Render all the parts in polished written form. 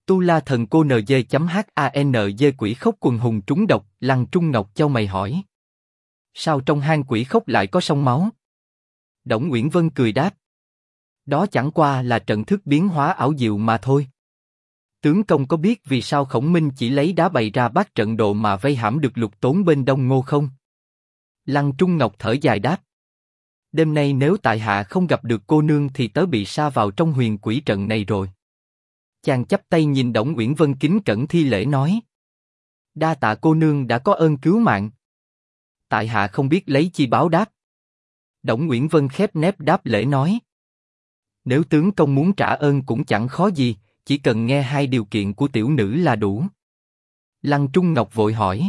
Tu La Thần Cô NG.HANG quỷ khốc quần hùng trúng độc. Lăng Trung Ngọc chau mày hỏi. Sao trong hang quỷ khốc lại có sông máu? Đổng Uyển Vân cười đáp. Đó chẳng qua là trận thức biến hóa ảo diệu mà thôi. Tướng công có biết vì sao Khổng Minh chỉ lấy đá bày ra bát trận đồ mà vây hãm được Lục Tốn bên Đông Ngô không? Lăng Trung Ngọc thở dài đáp. Đêm nay nếu tại hạ không gặp được cô nương thì tớ bị sa vào trong huyền quỷ trận này rồi. Chàng chắp tay nhìn Đổng Uyển Vân kính cẩn thi lễ nói. Đa tạ cô nương đã có ơn cứu mạng. Tại hạ không biết lấy chi báo đáp. Đổng Uyển Vân khép nép đáp lễ nói. Nếu tướng công muốn trả ơn cũng chẳng khó gì, chỉ cần nghe 2 điều kiện của tiểu nữ là đủ. Lăng Trung Ngọc vội hỏi.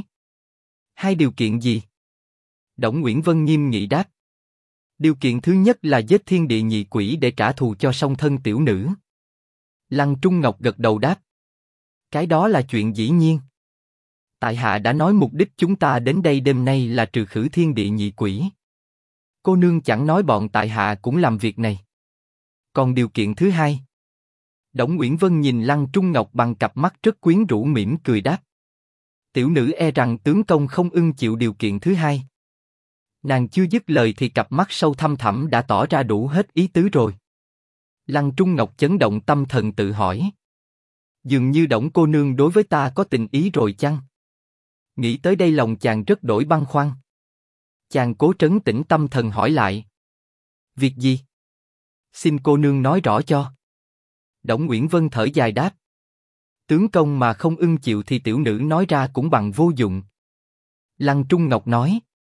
2 điều kiện gì? Đổng Uyển Vân nghiêm nghị đáp. Điều kiện thứ nhất là giết thiên địa nhị quỷ để trả thù cho song thân tiểu nữ. Lăng Trung Ngọc gật đầu đáp. Cái đó là chuyện dĩ nhiên. Tại hạ đã nói mục đích chúng ta đến đây đêm nay là trừ khử thiên địa nhị quỷ. Cô nương chẳng nói bọn tại hạ cũng làm việc này. Còn điều kiện thứ hai? Đổng Uyển Vân nhìn Lăng Trung Ngọc bằng cặp mắt rất quyến rũ mỉm cười đáp. Tiểu nữ e rằng tướng công không ưng chịu điều kiện thứ hai. Nàng chưa dứt lời thì cặp mắt sâu thăm thẳm đã tỏ ra đủ hết ý tứ rồi. Lăng Trung Ngọc chấn động tâm thần tự hỏi. Dường như Đổng cô nương đối với ta có tình ý rồi chăng? Nghĩ tới đây lòng chàng rất đổi băn khoăn. Chàng cố trấn tĩnh tâm thần hỏi lại. Việc gì? Xin cô nương nói rõ cho. Đổng Uyển Vân thở dài đáp. Tướng công mà không ưng chịu thì tiểu nữ nói ra cũng bằng vô dụng. Lăng Trung Ngọc nói.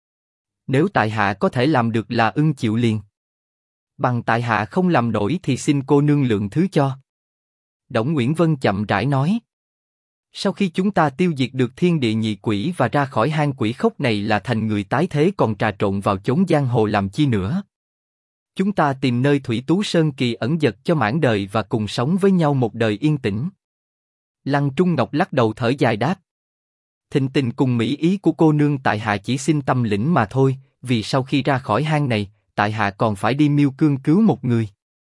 Nếu tại hạ có thể làm được là ưng chịu liền. Bằng tại hạ không làm nổi thì xin cô nương lượng thứ cho. Đổng Uyển Vân chậm rãi nói. Sau khi chúng ta tiêu diệt được thiên địa nhị quỷ và ra khỏi hang quỷ khốc này là thành người tái thế còn trà trộn vào chốn giang hồ làm chi nữa. Chúng ta tìm nơi Thủy Tú Sơn kỳ ẩn dật cho mãn đời và cùng sống với nhau một đời yên tĩnh. Lăng Trung Ngọc lắc đầu thở dài đáp. Thịnh tình cùng mỹ ý của cô nương tại hạ chỉ xin tâm lĩnh mà thôi, vì sau khi ra khỏi hang này, tại hạ còn phải đi Miêu Cương cứu một người.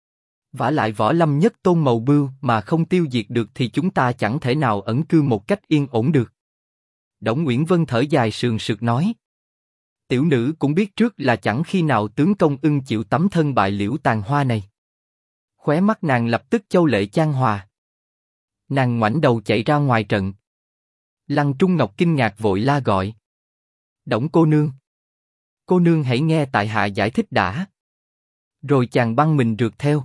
Vả lại Võ Lâm nhất tôn mầu bưu mà không tiêu diệt được thì chúng ta chẳng thể nào ẩn cư một cách yên ổn được. Đổng Uyển Vân thở dài sườn sượt nói. Tiểu nữ cũng biết trước là chẳng khi nào tướng công ưng chịu tấm thân bại liễu tàn hoa này. Khóe mắt nàng lập tức châu lệ chan hòa. Nàng ngoảnh đầu chạy ra ngoài trận. Lăng Trung Ngọc kinh ngạc vội la gọi. Đổng cô nương. Cô nương hãy nghe tại hạ giải thích đã. Rồi chàng băng mình rượt theo.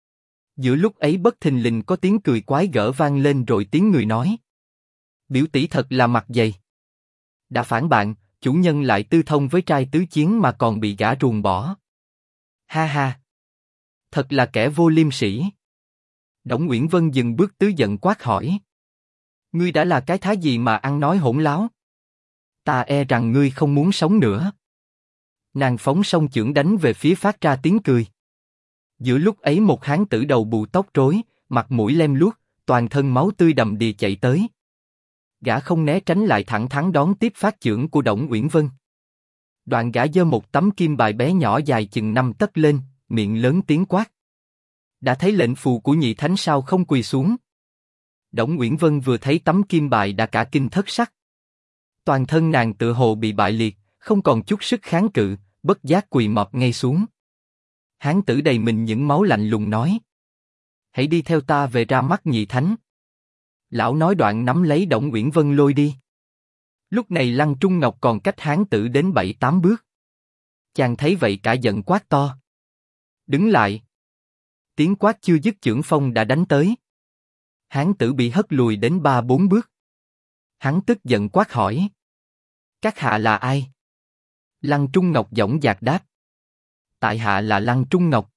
Giữa lúc ấy bất thình lình có tiếng cười quái gở vang lên rồi tiếng người nói. Biểu tỷ thật là mặt dày. Đã phản bạn, chủ nhân lại tư thông với trai tứ chiến mà còn bị gã ruồng bỏ. Ha ha. Thật là kẻ vô liêm sỉ. Đổng Uyển Vân dừng bước tứ giận quát hỏi. Ngươi đã là cái thá gì mà ăn nói hỗn láo? Ta e rằng ngươi không muốn sống nữa. Nàng phóng song chưởng đánh về phía phát ra tiếng cười. Giữa lúc ấy một hán tử đầu bù tóc rối, mặt mũi lem luốc, toàn thân máu tươi đầm đìa chạy tới. Gã không né tránh lại thẳng thắn đón tiếp phát chưởng của Đổng Uyển Vân. Đoạn gã giơ một tấm kim bài bé nhỏ dài chừng 5 tấc lên, miệng lớn tiếng quát. Đã thấy lệnh phù của nhị thánh sao không quỳ xuống? Đổng Uyển Vân vừa thấy tấm kim bài đã cả kinh thất sắc. Toàn thân nàng tựa hồ bị bại liệt, không còn chút sức kháng cự, bất giác quỳ mọp ngay xuống. Hán tử đầy mình những máu lạnh lùng nói. Hãy đi theo ta về ra mắt nhị thánh. Lão nói đoạn nắm lấy Đổng Uyển Vân lôi đi. Lúc này Lăng Trung Ngọc còn cách hán tử đến 7-8 bước. Chàng thấy vậy cả giận quát to. Đứng lại. Tiếng quát chưa dứt chưởng phong đã đánh tới. Hán tử bị hất lùi đến 3-4 bước. Hắn tức giận quát hỏi. Các hạ là ai? Lăng Trung Ngọc dõng dạc đáp. Tại hạ là Lăng Trung Ngọc.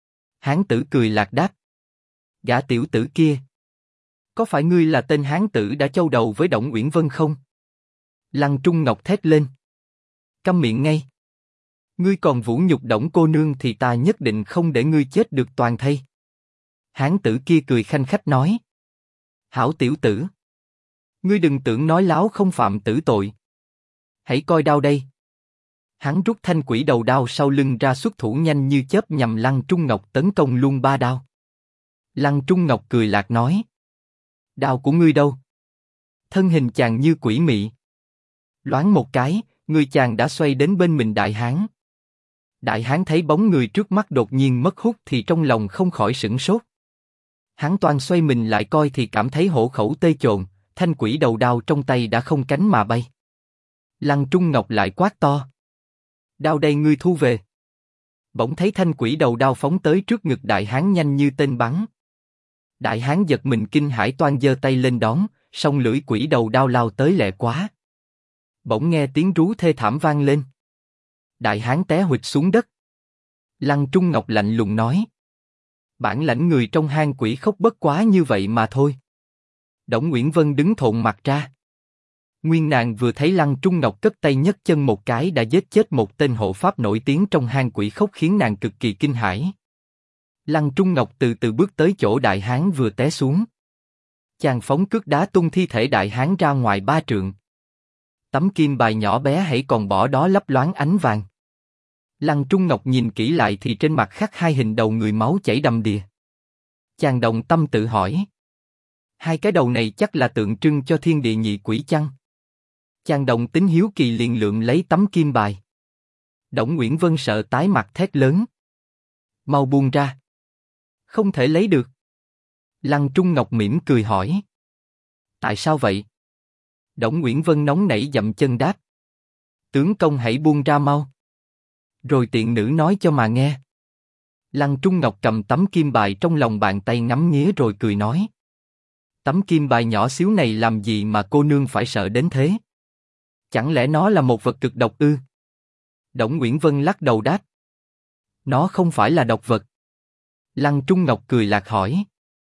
Hán tử cười lạc đáp. Gã tiểu tử kia. Có phải ngươi là tên hán tử đã châu đầu với Đổng Uyển Vân không? Lăng Trung Ngọc thét lên. Câm miệng ngay. Ngươi còn vũ nhục Đổng cô nương thì ta nhất định không để ngươi chết được toàn thây. Hán tử kia cười khanh khách nói. Hảo tiểu tử. Ngươi đừng tưởng nói láo không phạm tử tội. Hãy coi đao đây. Hắn rút thanh quỷ đầu đao sau lưng ra xuất thủ nhanh như chớp nhằm Lăng Trung Ngọc tấn công luôn 3 đao. Lăng Trung Ngọc cười lạc nói. Đao của ngươi đâu? Thân hình chàng như quỷ mị. Loáng một cái, người chàng đã xoay đến bên mình Đại Hán. Đại Hán thấy bóng người trước mắt đột nhiên mất hút thì trong lòng không khỏi sửng sốt. Hắn toan xoay mình lại coi thì cảm thấy hổ khẩu tê chồn, thanh quỷ đầu đao trong tay đã không cánh mà bay. Lăng Trung Ngọc lại quát to. Đao đây ngươi thu về. Bỗng thấy thanh quỷ đầu đao phóng tới trước ngực Đại Hán nhanh như tên bắn. Đại Hán giật mình kinh hãi toan giơ tay lên đón, song lưỡi quỷ đầu đao lao tới lẹ quá. Bỗng nghe tiếng rú thê thảm vang lên. Đại Hán té huỵch xuống đất. Lăng Trung Ngọc lạnh lùng nói. Bản lãnh người trong hang quỷ khốc bất quá như vậy mà thôi. Đổng Uyển Vân đứng thộn mặt ra. Nguyên nàng vừa thấy Lăng Trung Ngọc cất tay nhấc chân một cái đã giết chết một tên hộ pháp nổi tiếng trong hang quỷ khốc khiến nàng cực kỳ kinh hãi. Lăng Trung Ngọc từ từ bước tới chỗ Đại Hán vừa té xuống. Chàng phóng cước đá tung thi thể Đại Hán ra ngoài 3 trượng. Tấm kim bài nhỏ bé hãy còn bỏ đó lấp loáng ánh vàng. Lăng Trung Ngọc nhìn kỹ lại thì trên mặt khắc 2 hình đầu người máu chảy đầm đìa. Chàng động tâm tự hỏi. 2 cái đầu này chắc là tượng trưng cho thiên địa nhị quỷ chăng? Chàng động tính hiếu kỳ liền lượm lấy tấm kim bài. Đổng Uyển Vân sợ tái mặt thét lớn. Mau buông ra. Không thể lấy được. Lăng Trung Ngọc mỉm cười hỏi. Tại sao vậy? Đổng Uyển Vân nóng nảy dậm chân đáp. Tướng công hãy buông ra mau. Rồi tiện nữ nói cho mà nghe. Lăng Trung Ngọc cầm tấm kim bài trong lòng bàn tay ngắm nghía rồi cười nói. Tấm kim bài nhỏ xíu này làm gì mà cô nương phải sợ đến thế? Chẳng lẽ nó là một vật cực độc ư? Đổng Uyển Vân lắc đầu đáp. Nó không phải là độc vật. Lăng Trung Ngọc cười lạc hỏi.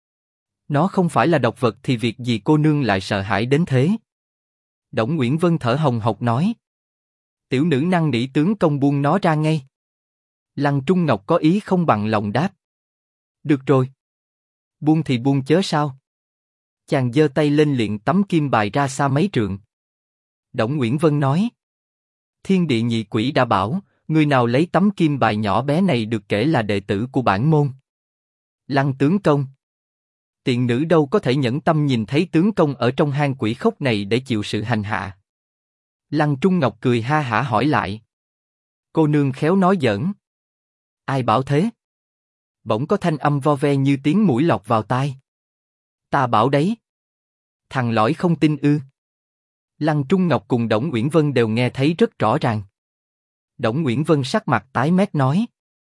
Nó không phải là độc vật thì việc gì cô nương lại sợ hãi đến thế? Đổng Uyển Vân thở hồng hộc nói. Tiểu nữ năn nỉ tướng công buông nó ra ngay. Lăng Trung Ngọc có ý không bằng lòng đáp. Được rồi. Buông thì buông chớ sao? Chàng giơ tay lên liệng tấm kim bài ra xa mấy trượng. Đổng Uyển Vân nói. Thiên địa nhị quỷ đã bảo, người nào lấy tấm kim bài nhỏ bé này được kể là đệ tử của bản môn. Lăng tướng công. Tiện nữ đâu có thể nhẫn tâm nhìn thấy tướng công ở trong hang quỷ khốc này để chịu sự hành hạ. Lăng Trung Ngọc cười ha hả hỏi lại. Cô nương khéo nói giỡn. Ai bảo thế? Bỗng có thanh âm vo ve như tiếng mũi lọt vào tai. Ta bảo đấy. Thằng lõi không tin ư? Lăng Trung Ngọc cùng Đổng Uyển Vân đều nghe thấy rất rõ ràng. Đổng Uyển Vân sắc mặt tái mét nói.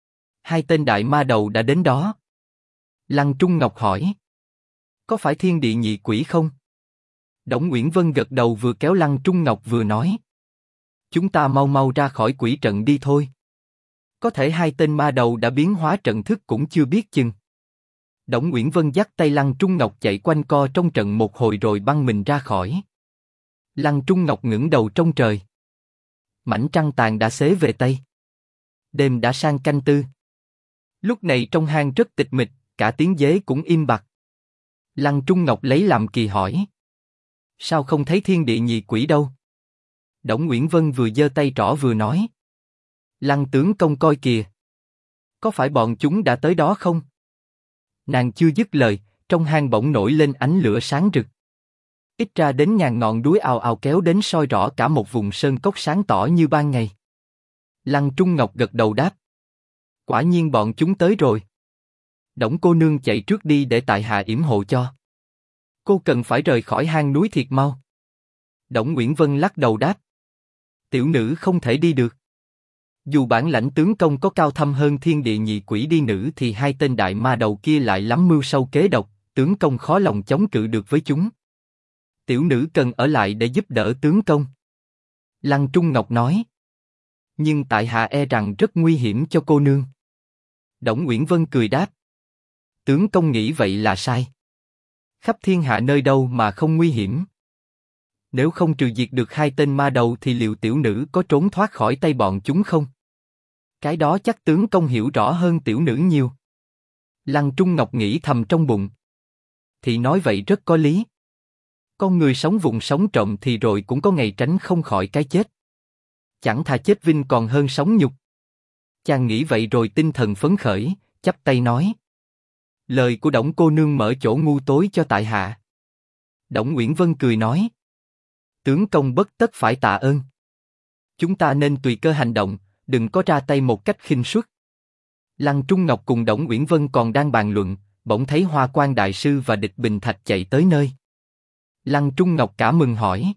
2 tên đại ma đầu đã đến đó. Lăng Trung Ngọc hỏi. Có phải thiên địa nhị quỷ không? Đổng Uyển Vân gật đầu vừa kéo Lăng Trung Ngọc vừa nói. Chúng ta mau mau ra khỏi quỷ trận đi thôi. Có thể 2 tên ma đầu đã biến hóa trận thức cũng chưa biết chừng. Đổng Uyển Vân dắt tay Lăng Trung Ngọc chạy quanh co trong trận một hồi rồi băng mình ra khỏi. Lăng Trung Ngọc ngẩng đầu trong trời. Mảnh trăng tàn đã xế về Tây. Đêm đã sang canh tư. Lúc này trong hang rất tịch mịch, cả tiếng dế cũng im bặt. Lăng Trung Ngọc lấy làm kỳ hỏi. Sao không thấy thiên địa nhị quỷ đâu? Đổng Uyển Vân vừa giơ tay trỏ vừa nói. Lăng tướng công coi kìa. Có phải bọn chúng đã tới đó không? Nàng chưa dứt lời, trong hang bỗng nổi lên ánh lửa sáng rực. Ít ra đến ngàn ngọn đuối ào ào kéo đến soi rõ cả một vùng sơn cốc sáng tỏ như ban ngày. Lăng Trung Ngọc gật đầu đáp. Quả nhiên bọn chúng tới rồi. Đổng cô nương chạy trước đi để tại hạ yểm hộ cho. Cô cần phải rời khỏi hang núi thiệt mau. Đổng Uyển Vân lắc đầu đáp. Tiểu nữ không thể đi được. Dù bản lãnh tướng công có cao thâm hơn thiên địa nhị quỷ đi nữ thì 2 tên đại ma đầu kia lại lắm mưu sâu kế độc, tướng công khó lòng chống cự được với chúng. Tiểu nữ cần ở lại để giúp đỡ tướng công. Lăng Trung Ngọc nói. Nhưng tại hạ e rằng rất nguy hiểm cho cô nương. Đổng Uyển Vân cười đáp. Tướng công nghĩ vậy là sai. Khắp thiên hạ nơi đâu mà không nguy hiểm. Nếu không trừ diệt được 2 tên ma đầu thì liệu tiểu nữ có trốn thoát khỏi tay bọn chúng không? Cái đó chắc tướng công hiểu rõ hơn tiểu nữ nhiều. Lăng Trung Ngọc nghĩ thầm trong bụng. Thì nói vậy rất có lý. Con người sống vùng sống trộm thì rồi cũng có ngày tránh không khỏi cái chết. Chẳng thà chết vinh còn hơn sống nhục. Chàng nghĩ vậy rồi tinh thần phấn khởi, chắp tay nói. Lời của Đổng cô nương mở chỗ ngu tối cho tại hạ. Đổng Uyển Vân cười nói. Tướng công bất tất phải tạ ơn. Chúng ta nên tùy cơ hành động, đừng có ra tay một cách khinh suất. Lăng Trung Ngọc cùng Đổng Uyển Vân còn đang bàn luận, bỗng thấy Hoa Quan đại sư và Địch Bình Thạch chạy tới nơi. Lăng Trung Ngọc cả mừng hỏi.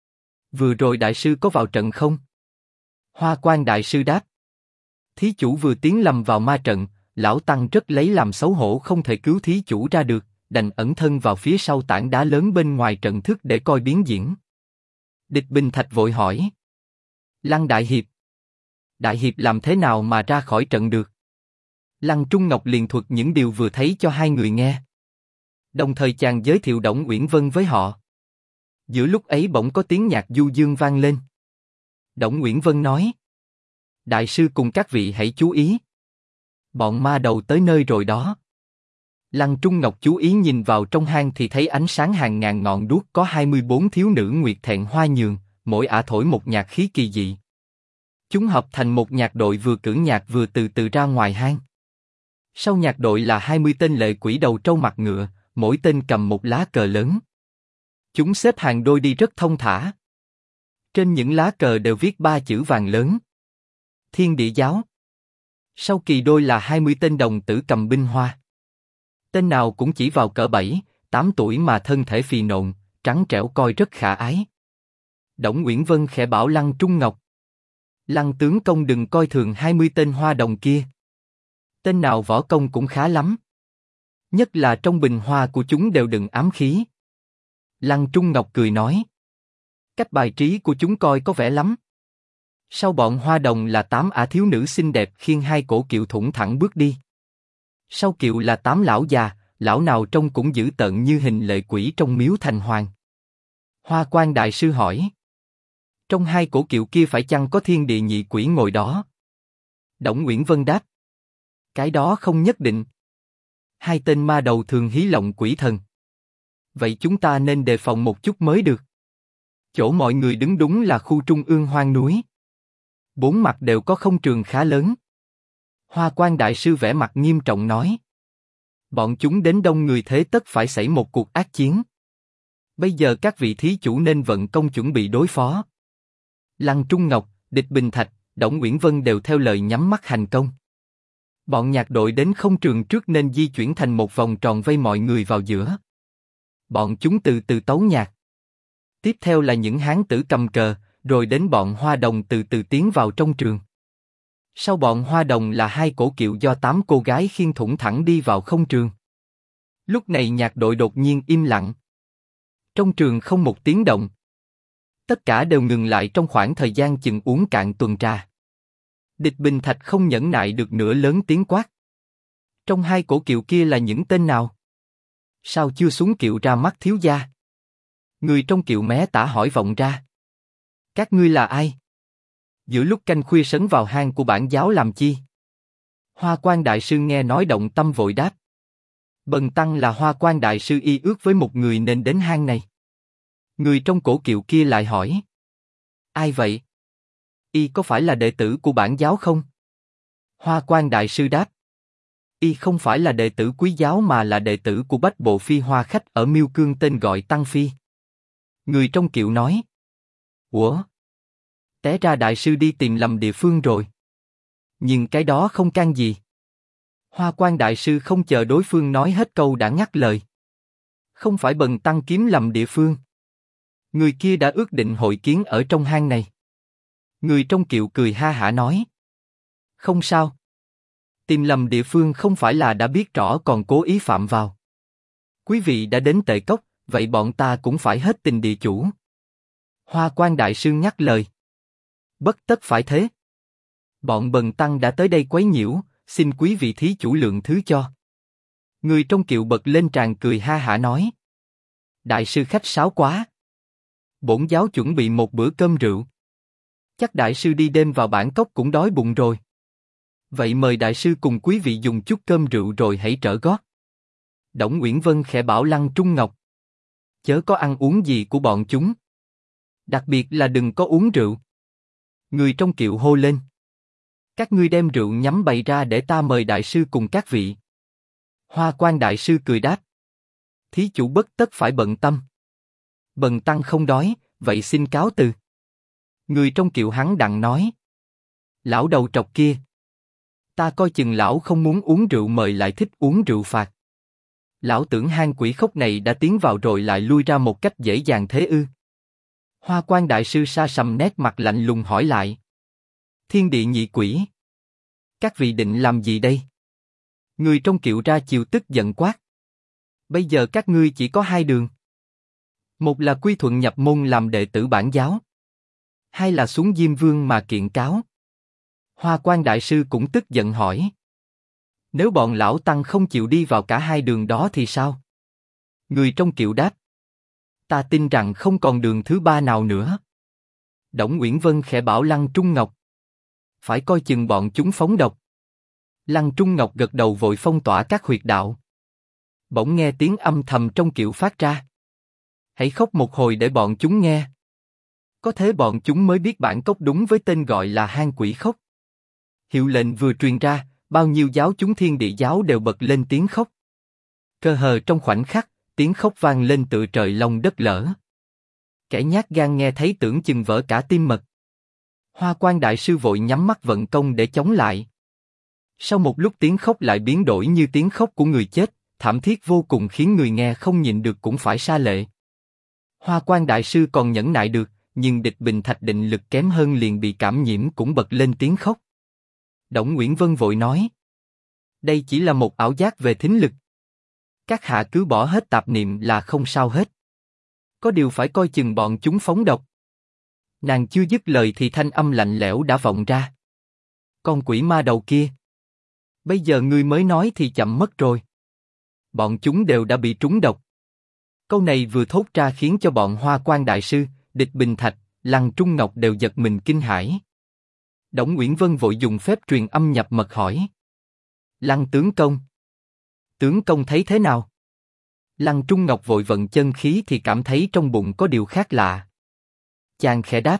Vừa rồi đại sư có vào trận không? Hoa Quan đại sư đáp. Thí chủ vừa tiến lầm vào ma trận, lão tăng rất lấy làm xấu hổ không thể cứu thí chủ ra được, đành ẩn thân vào phía sau tảng đá lớn bên ngoài trận thức để coi biến diễn. Địch Bình Thạch vội hỏi. Lăng đại hiệp. Đại hiệp làm thế nào mà ra khỏi trận được? Lăng Trung Ngọc liền thuật những điều vừa thấy cho hai người nghe. Đồng thời chàng giới thiệu Đổng Uyển Vân với họ. Giữa lúc ấy bỗng có tiếng nhạc du dương vang lên. Đổng Uyển Vân nói. Đại sư cùng các vị hãy chú ý. Bọn ma đầu tới nơi rồi đó. Lăng Trung Ngọc chú ý nhìn vào trong hang thì thấy ánh sáng hàng ngàn ngọn đuốc có 24 thiếu nữ nguyệt thẹn hoa nhường, mỗi ả thổi một nhạc khí kỳ dị. Chúng hợp thành một nhạc đội vừa cưỡng nhạc vừa từ từ ra ngoài hang. Sau nhạc đội là 20 tên lệ quỷ đầu trâu mặt ngựa, mỗi tên cầm một lá cờ lớn. Chúng xếp hàng đôi đi rất thông thả. Trên những lá cờ đều viết 3 chữ vàng lớn. Thiên Địa Giáo. Sau kỳ đôi là 20 tên đồng tử cầm binh hoa. Tên nào cũng chỉ vào cỡ 7, 8 tuổi mà thân thể phì nộn, trắng trẻo coi rất khả ái. Đổng Uyển Vân khẽ bảo Lăng Trung Ngọc. Lăng tướng công đừng coi thường 20 tên hoa đồng kia. Tên nào võ công cũng khá lắm. Nhất là trong bình hoa của chúng đều đựng ám khí. Lăng Trung Ngọc cười nói. Cách bài trí của chúng coi có vẻ lắm. Sau bọn hoa đồng là 8 ả thiếu nữ xinh đẹp khiêng 2 cổ kiệu thủng thẳng bước đi. Sau kiệu là 8 lão già, lão nào trông cũng dữ tợn như hình lệ quỷ trong miếu thành hoàng. Hoa Quan đại sư hỏi. Trong 2 cổ kiệu kia phải chăng có thiên địa nhị quỷ ngồi đó? Đổng Uyển Vân đáp. Cái đó không nhất định. 2 tên ma đầu thường hí lộng quỷ thần. Vậy chúng ta nên đề phòng một chút mới được. Chỗ mọi người đứng đúng là khu trung ương hoang núi. 4 mặt đều có không trường khá lớn. Hoa Quan đại sư vẻ mặt nghiêm trọng nói. Bọn chúng đến đông người thế tất phải xảy một cuộc ác chiến. Bây giờ các vị thí chủ nên vận công chuẩn bị đối phó. Lăng Trung Ngọc, Địch Bình Thạch, Đổng Uyển Vân đều theo lời nhắm mắt hành công. Bọn nhạc đội đến không trường trước nên di chuyển thành một vòng tròn vây mọi người vào giữa. Bọn chúng từ từ tấu nhạc. Tiếp theo là những hán tử cầm cờ, rồi đến bọn hoa đồng từ từ tiến vào trong trường. Sau bọn hoa đồng là 2 cổ kiệu do 8 cô gái khiêng thủng thẳng đi vào không trường. Lúc này nhạc đội đột nhiên im lặng. Trong trường không một tiếng động. Tất cả đều ngừng lại trong khoảng thời gian chừng uống cạn tuần trà. Địch Bình Thạch không nhẫn nại được nữa lớn tiếng quát. Trong 2 cổ kiệu kia là những tên nào? Sao chưa xuống kiệu ra mắt thiếu gia? Người trong kiệu mé tả hỏi vọng ra. Các ngươi là ai? Giữa lúc canh khuya sấn vào hang của bản giáo làm chi? Hoa Quan đại sư nghe nói động tâm vội đáp. Bần tăng là Hoa Quan đại sư y ước với một người nên đến hang này. Người trong cổ kiệu kia lại hỏi. Ai vậy? Y có phải là đệ tử của bản giáo không? Hoa Quan đại sư đáp. Y không phải là đệ tử quý giáo mà là đệ tử của Bách Bộ Phi Hoa khách ở Miêu Cương tên gọi Tăng Phi. Người trong kiệu nói. Ủa? Té ra đại sư đi tìm lầm địa phương rồi. Nhưng cái đó không can gì. Hoa Quan đại sư không chờ đối phương nói hết câu đã ngắt lời. Không phải bần tăng kiếm lầm địa phương. Người kia đã ước định hội kiến ở trong hang này. Người trong kiệu cười ha hả nói. Không sao. Tìm lầm địa phương không phải là đã biết rõ còn cố ý phạm vào. Quý vị đã đến Tệ Cốc, vậy bọn ta cũng phải hết tình địa chủ. Hoa Quan đại sư nhắc lời. Bất tất phải thế. Bọn bần tăng đã tới đây quấy nhiễu, xin quý vị thí chủ lượng thứ cho. Người trong kiệu bật lên tràn cười ha hả nói. Đại sư khách sáo quá. Bổn giáo chuẩn bị một bữa cơm rượu. Chắc đại sư đi đêm vào Bản Cốc cũng đói bụng rồi. Vậy mời đại sư cùng quý vị dùng chút cơm rượu rồi hãy trở gót. Đổng Uyển Vân khẽ bảo Lăng Trung Ngọc. Chớ có ăn uống gì của bọn chúng. Đặc biệt là đừng có uống rượu. Người trong kiệu hô lên. Các ngươi đem rượu nhắm bày ra để ta mời đại sư cùng các vị. Hoa Quan đại sư cười đáp. Thí chủ bất tất phải bận tâm. Bần tăng không đói, vậy xin cáo từ. Người trong kiệu hắn đặng nói. Lão đầu trọc kia. Ta coi chừng lão không muốn uống rượu mời lại thích uống rượu phạt. Lão tưởng hang quỷ khốc này đã tiến vào rồi lại lui ra một cách dễ dàng thế ư? Hoa Quan đại sư sa sầm nét mặt lạnh lùng hỏi lại. Thiên địa nhị quỷ. Các vị định làm gì đây? Người trong kiệu ra chiều tức giận quát. Bây giờ các ngươi chỉ có hai đường. Một là quy thuận nhập môn làm đệ tử bản giáo. Hai là xuống Diêm Vương mà kiện cáo. Hoa Quan đại sư cũng tức giận hỏi. Nếu bọn lão tăng không chịu đi vào cả hai đường đó thì sao? Người trong kiệu đáp. Ta tin rằng không còn đường thứ ba nào nữa. Đổng Uyển Vân khẽ bảo Lăng Trung Ngọc. Phải coi chừng bọn chúng phóng độc. Lăng Trung Ngọc gật đầu vội phong tỏa các huyệt đạo. Bỗng nghe tiếng âm thầm trong kiệu phát ra. Hãy khóc một hồi để bọn chúng nghe. Có thế bọn chúng mới biết bản cốc đúng với tên gọi là hang quỷ khóc. Hiệu lệnh vừa truyền ra, bao nhiêu giáo chúng Thiên Địa giáo đều bật lên tiếng khóc. Cơ hờ trong khoảnh khắc, tiếng khóc vang lên tựa trời long đất lở. Kẻ nhát gan nghe thấy tưởng chừng vỡ cả tim mật. Hoa Quan đại sư vội nhắm mắt vận công để chống lại. Sau một lúc tiếng khóc lại biến đổi như tiếng khóc của người chết, thảm thiết vô cùng khiến người nghe không nhịn được cũng phải sa lệ. Hoa Quan đại sư còn nhẫn nại được, nhưng địch Bình Thạch định lực kém hơn liền bị cảm nhiễm cũng bật lên tiếng khóc. Đổng Uyển Vân vội nói. Đây chỉ là một ảo giác về thính lực. Các hạ cứ bỏ hết tạp niệm là không sao hết. Có điều phải coi chừng bọn chúng phóng độc. Nàng chưa dứt lời thì thanh âm lạnh lẽo đã vọng ra. Con quỷ ma đầu kia. Bây giờ ngươi mới nói thì chậm mất rồi. Bọn chúng đều đã bị trúng độc. Câu này vừa thốt ra khiến cho bọn Hoa Quan đại sư, địch Bình Thạch, Lăng Trung Ngọc đều giật mình kinh hãi. Đổng Uyển Vân vội dùng phép truyền âm nhập mật hỏi. Lăng tướng công. Tướng công thấy thế nào? Lăng Trung Ngọc vội vận chân khí thì cảm thấy trong bụng có điều khác lạ. Chàng khẽ đáp.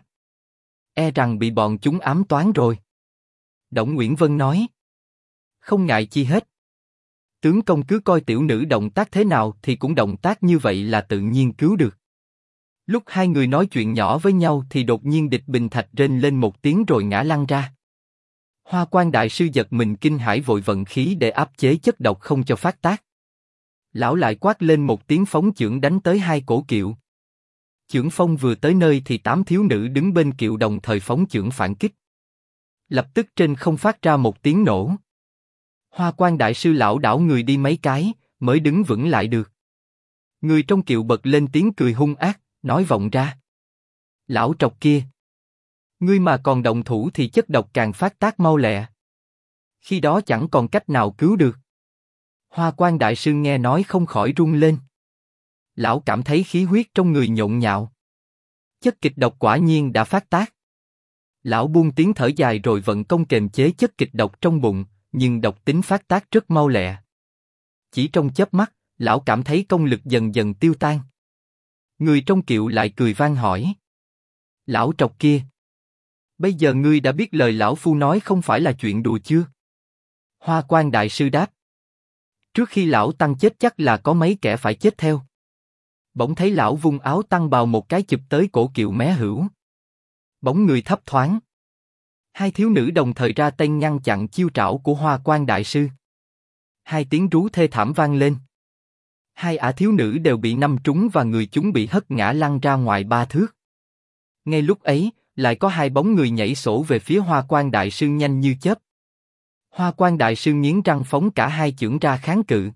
E rằng bị bọn chúng ám toán rồi. Đổng Uyển Vân nói. Không ngại chi hết. Tướng công cứ coi tiểu nữ động tác thế nào thì cũng động tác như vậy là tự nhiên cứu được. Lúc hai người nói chuyện nhỏ với nhau thì đột nhiên địch Bình Thạch rên lên một tiếng rồi ngã lăn ra. Hoa Quan đại sư giật mình kinh hãi vội vận khí để áp chế chất độc không cho phát tác. Lão lại quát lên một tiếng phóng chưởng đánh tới hai cổ kiệu. Chưởng phong vừa tới nơi thì 8 thiếu nữ đứng bên kiệu đồng thời phóng chưởng phản kích. Lập tức trên không phát ra một tiếng nổ. Hoa Quan đại sư lão đảo người đi mấy cái mới đứng vững lại được. Người trong kiệu bật lên tiếng cười hung ác, nói vọng ra. Lão trọc kia. Ngươi mà còn động thủ thì chất độc càng phát tác mau lẹ. Khi đó chẳng còn cách nào cứu được. Hoa Quan đại sư nghe nói không khỏi run lên. Lão cảm thấy khí huyết trong người nhộn nhạo. Chất kịch độc quả nhiên đã phát tác. Lão buông tiếng thở dài rồi vận công kềm chế chất kịch độc trong bụng, nhưng độc tính phát tác rất mau lẹ. Chỉ trong chớp mắt, lão cảm thấy công lực dần dần tiêu tan. Người trong kiệu lại cười vang hỏi. Lão trọc kia. Bây giờ ngươi đã biết lời lão phu nói không phải là chuyện đùa chưa? Hoa Quan đại sư đáp. Trước khi lão tăng chết chắc là có mấy kẻ phải chết theo. Bỗng thấy lão vung áo tăng bào một cái chụp tới cổ kiệu mé hữu. Bóng người thấp thoáng. Hai thiếu nữ đồng thời ra tay ngăn chặn chiêu trảo của Hoa Quan đại sư. Hai tiếng rú thê thảm vang lên. Hai ả thiếu nữ đều bị đâm trúng và người chúng bị hất ngã lăn ra ngoài 3 thước. Ngay lúc ấy, lại có hai bóng người nhảy sổ về phía Hoa Quan đại sư nhanh như chớp. Hoa Quan đại sư nghiến răng phóng cả hai chưởng ra kháng cự.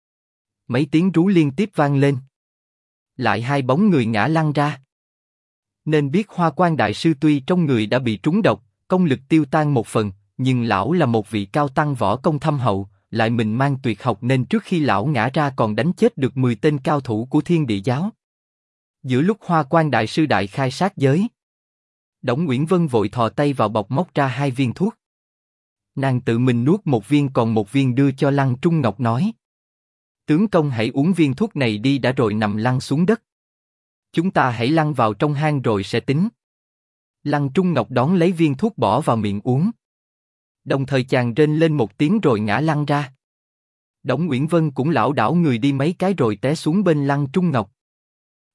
Mấy tiếng rú liên tiếp vang lên. Lại hai bóng người ngã lăn ra. Nên biết Hoa Quan đại sư tuy trong người đã bị trúng độc, công lực tiêu tan một phần, nhưng lão là một vị cao tăng võ công thâm hậu, lại mình mang tuyệt học nên trước khi lão ngã ra còn đánh chết được 10 tên cao thủ của Thiên Địa giáo. Giữa lúc Hoa Quan đại sư đại khai sát giới, Đổng Uyển Vân vội thò tay vào bọc móc ra 2 viên thuốc. Nàng tự mình nuốt một viên còn một viên đưa cho Lăng Trung Ngọc nói. Tướng công hãy uống viên thuốc này đi đã rồi nằm lăn xuống đất. Chúng ta hãy lăn vào trong hang rồi sẽ tính. Lăng Trung Ngọc đón lấy viên thuốc bỏ vào miệng uống. Đồng thời chàng rên lên một tiếng rồi ngã lăn ra. Đổng Uyển Vân cũng lảo đảo người đi mấy cái rồi té xuống bên Lăng Trung Ngọc.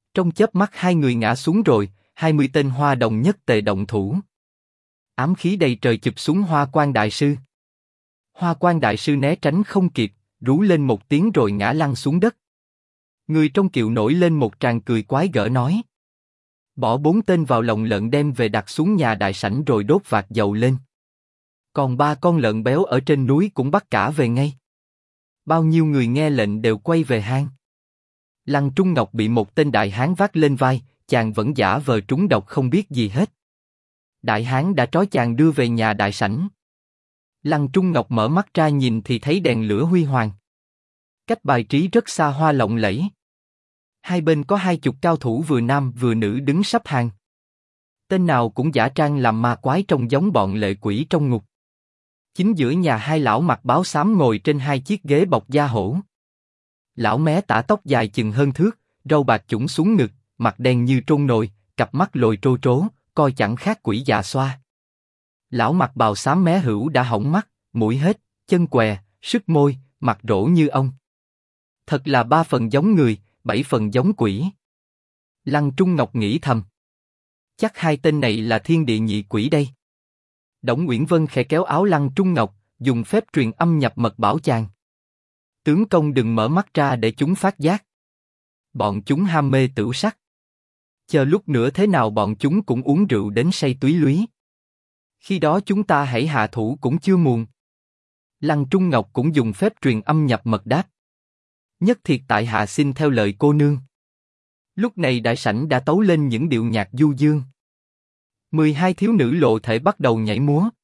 Trong chớp mắt hai người ngã xuống rồi, 20 tên Hoa Đồng nhất tề động thủ. Ám khí đầy trời chụp xuống Hoa Quan Đại Sư. Hoa Quan Đại Sư né tránh không kịp, rú lên một tiếng rồi ngã lăn xuống đất. Người trong kiệu nổi lên một tràng cười quái gở nói: bỏ 4 tên vào lồng lợn đem về đặt xuống nhà đại sảnh rồi đốt vạc dầu lên. Còn 3 con lợn béo ở trên núi cũng bắt cả về ngay. Bao nhiêu người nghe lệnh đều quay về hang. Lăng Trung Ngọc bị một tên đại hán vác lên vai, chàng vẫn giả vờ trúng độc không biết gì hết. Đại hán đã trói chàng đưa về nhà đại sảnh. Lăng Trung Ngọc mở mắt ra nhìn thì thấy đèn lửa huy hoàng. Cách bài trí rất xa hoa lộng lẫy. Hai bên có 20 cao thủ vừa nam vừa nữ đứng sắp hàng. Tên nào cũng giả trang làm ma quái trông giống bọn lệ quỷ trong ngục. Chính giữa nhà hai lão mặc báo xám ngồi trên 2 chiếc ghế bọc da hổ. Lão mé tả tóc dài chừng hơn thước, râu bạc chủng xuống ngực, mặt đen như trôn nồi, cặp mắt lồi trô trố, coi chẳng khác quỷ già xoa. Lão mặc bào xám mé hữu đã hỏng mắt, mũi hết, chân què, sứt môi, mặt rỗ như ông. Thật là 3 phần giống người, 7 phần giống quỷ. Lăng Trung Ngọc nghĩ thầm. Chắc 2 tên này là thiên địa nhị quỷ đây. Đổng Uyển Vân khẽ kéo áo Lăng Trung Ngọc, dùng phép truyền âm nhập mật bảo chàng: tướng công đừng mở mắt ra để chúng phát giác. Bọn chúng ham mê tửu sắc. Chờ lúc nữa thế nào bọn chúng cũng uống rượu đến say túy lúy. Khi đó chúng ta hãy hạ thủ cũng chưa muộn. Lăng Trung Ngọc cũng dùng phép truyền âm nhập mật đáp: nhất thiệt tại hạ xin theo lời cô nương. Lúc này đại sảnh đã tấu lên những điệu nhạc du dương. 12 thiếu nữ lộ thể bắt đầu nhảy múa.